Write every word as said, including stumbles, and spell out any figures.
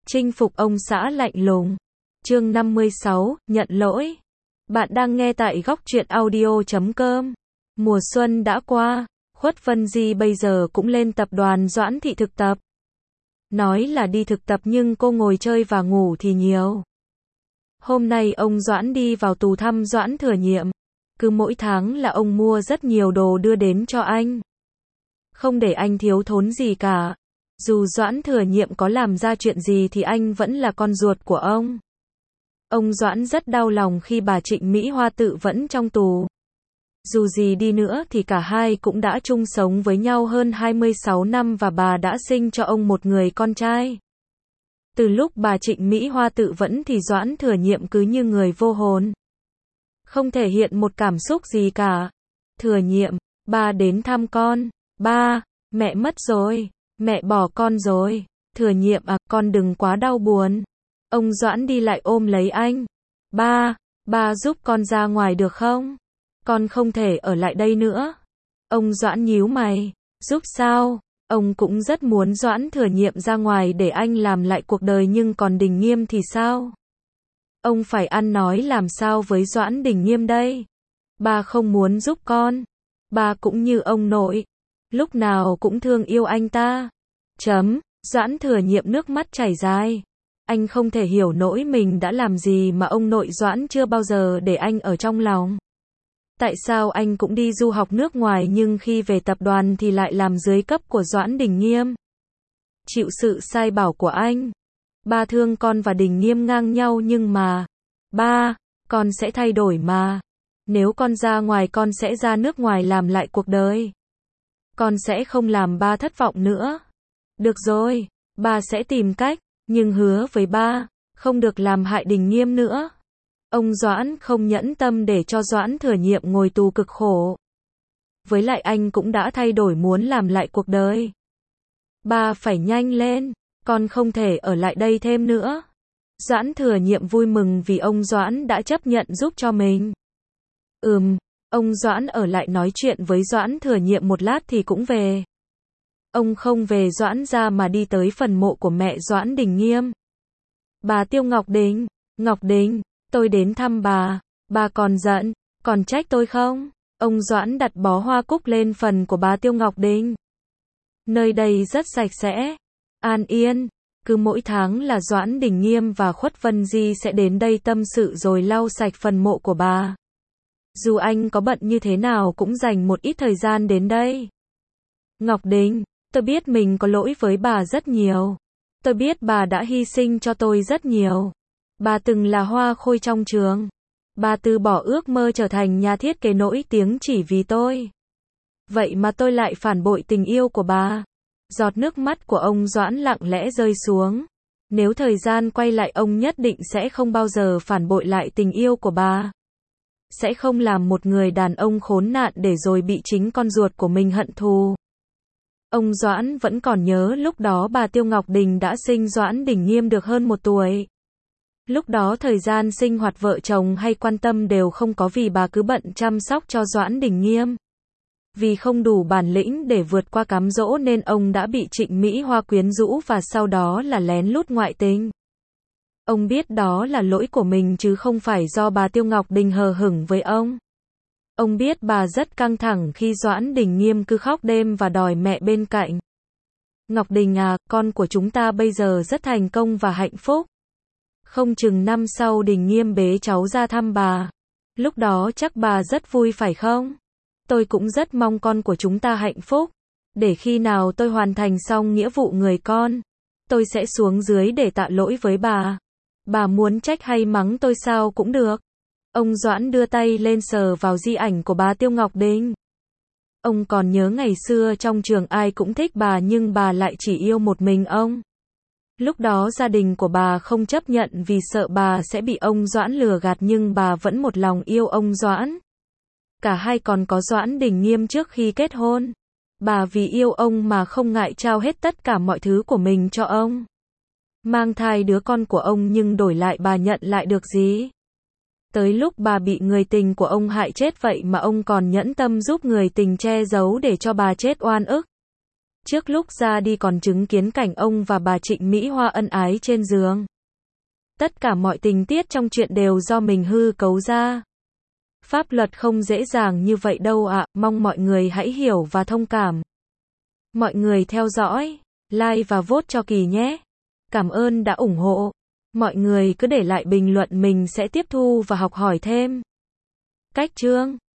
Chinh phục ông xã lạnh lùng. Chương năm mươi sáu, nhận lỗi. Bạn đang nghe tại góc truyện audio chấm com. Mùa xuân đã qua, Khuất Vân Di bây giờ cũng lên tập đoàn Doãn Thị thực tập. Nói là đi thực tập nhưng cô ngồi chơi và ngủ thì nhiều. Hôm nay ông Doãn đi vào tù thăm Doãn Thừa Nhiệm. Cứ mỗi tháng là ông mua rất nhiều đồ đưa đến cho anh. Không để anh thiếu thốn gì cả. Dù Doãn Thừa Nhiệm có làm ra chuyện gì thì anh vẫn là con ruột của ông. Ông Doãn rất đau lòng khi bà Trịnh Mỹ Hoa tự vẫn trong tù. Dù gì đi nữa thì cả hai cũng đã chung sống với nhau hơn hai mươi sáu năm và bà đã sinh cho ông một người con trai. Từ lúc bà Trịnh Mỹ Hoa tự vẫn thì Doãn Thừa Nhiệm cứ như người vô hồn. Không thể hiện một cảm xúc gì cả. Thừa Nhiệm, ba đến thăm con. Ba, mẹ mất rồi. Mẹ bỏ con rồi. Thừa Nhiệm à, con đừng quá đau buồn. Ông Doãn đi lại ôm lấy anh. Ba, ba giúp con ra ngoài được không? Con không thể ở lại đây nữa. Ông Doãn nhíu mày. Giúp sao? Ông cũng rất muốn Doãn Thừa Nhiệm ra ngoài để anh làm lại cuộc đời, nhưng còn Đình Nghiêm thì sao? Ông phải ăn nói làm sao với Doãn Đình Nghiêm đây? Ba không muốn giúp con. Ba cũng như ông nội. Lúc nào cũng thương yêu anh ta. Chấm. Doãn Thừa Nhiệm nước mắt chảy dài. Anh không thể hiểu nổi mình đã làm gì mà ông nội Doãn chưa bao giờ để anh ở trong lòng. Tại sao anh cũng đi du học nước ngoài nhưng khi về tập đoàn thì lại làm dưới cấp của Doãn Đình Nghiêm? Chịu sự sai bảo của anh. Ba thương con và Đình Nghiêm ngang nhau nhưng mà... Ba, con sẽ thay đổi mà. Nếu con ra ngoài con sẽ ra nước ngoài làm lại cuộc đời. Con sẽ không làm ba thất vọng nữa. Được rồi, ba sẽ tìm cách, nhưng hứa với ba, không được làm hại Đình Nghiêm nữa. Ông Doãn không nhẫn tâm để cho Doãn Thừa Nhiệm ngồi tù cực khổ. Với lại anh cũng đã thay đổi muốn làm lại cuộc đời. Ba phải nhanh lên, con không thể ở lại đây thêm nữa. Doãn Thừa Nhiệm vui mừng vì ông Doãn đã chấp nhận giúp cho mình. Ừm, ông Doãn ở lại nói chuyện với Doãn Thừa Nhiệm một lát thì cũng về. Ông không về Doãn ra mà đi tới phần mộ của mẹ Doãn Đình Nghiêm. Bà Tiêu Ngọc Đình, Ngọc Đình, tôi đến thăm bà. Bà còn giận, còn trách tôi không? Ông Doãn đặt bó hoa cúc lên phần của bà Tiêu Ngọc Đình. Nơi đây rất sạch sẽ, an yên. Cứ mỗi tháng là Doãn Đình Nghiêm và Khuất Vân Di sẽ đến đây tâm sự rồi lau sạch phần mộ của bà. Dù anh có bận như thế nào cũng dành một ít thời gian đến đây. Ngọc Đình, tôi biết mình có lỗi với bà rất nhiều. Tôi biết bà đã hy sinh cho tôi rất nhiều. Bà từng là hoa khôi trong trường. Bà từ bỏ ước mơ trở thành nhà thiết kế nổi tiếng chỉ vì tôi. Vậy mà tôi lại phản bội tình yêu của bà. Giọt nước mắt của ông Doãn lặng lẽ rơi xuống. Nếu thời gian quay lại ông nhất định sẽ không bao giờ phản bội lại tình yêu của bà. Sẽ không làm một người đàn ông khốn nạn để rồi bị chính con ruột của mình hận thù. Ông Doãn vẫn còn nhớ lúc đó bà Tiêu Ngọc Đình đã sinh Doãn Đình Nghiêm được hơn một tuổi. Lúc đó thời gian sinh hoạt vợ chồng hay quan tâm đều không có vì bà cứ bận chăm sóc cho Doãn Đình Nghiêm. Vì không đủ bản lĩnh để vượt qua cám dỗ nên ông đã bị Trịnh Mỹ Hoa quyến rũ và sau đó là lén lút ngoại tình. Ông biết đó là lỗi của mình chứ không phải do bà Tiêu Ngọc Đình hờ hững với ông. Ông biết bà rất căng thẳng khi Doãn Đình Nghiêm cứ khóc đêm và đòi mẹ bên cạnh. Ngọc Đình à, con của chúng ta bây giờ rất thành công và hạnh phúc. Không chừng năm sau Đình Nghiêm bế cháu ra thăm bà. Lúc đó chắc bà rất vui phải không? Tôi cũng rất mong con của chúng ta hạnh phúc. Để khi nào tôi hoàn thành xong nghĩa vụ người con, tôi sẽ xuống dưới để tạ lỗi với bà. Bà muốn trách hay mắng tôi sao cũng được. Ông Doãn đưa tay lên sờ vào di ảnh của bà Tiêu Ngọc Đình. Ông còn nhớ ngày xưa trong trường ai cũng thích bà nhưng bà lại chỉ yêu một mình ông. Lúc đó gia đình của bà không chấp nhận vì sợ bà sẽ bị ông Doãn lừa gạt nhưng bà vẫn một lòng yêu ông Doãn. Cả hai còn có Doãn Đình Nghiêm trước khi kết hôn. Bà vì yêu ông mà không ngại trao hết tất cả mọi thứ của mình cho ông. Mang thai đứa con của ông nhưng đổi lại bà nhận lại được gì? Tới lúc bà bị người tình của ông hại chết vậy mà ông còn nhẫn tâm giúp người tình che giấu để cho bà chết oan ức. Trước lúc ra đi còn chứng kiến cảnh ông và bà Trịnh Mỹ Hoa ân ái trên giường. Tất cả mọi tình tiết trong chuyện đều do mình hư cấu ra. Pháp luật không dễ dàng như vậy đâu ạ, mong mọi người hãy hiểu và thông cảm. Mọi người theo dõi, like và vote cho Kỳ nhé. Cảm ơn đã ủng hộ. Mọi người cứ để lại bình luận, mình sẽ tiếp thu và học hỏi thêm. Cách chương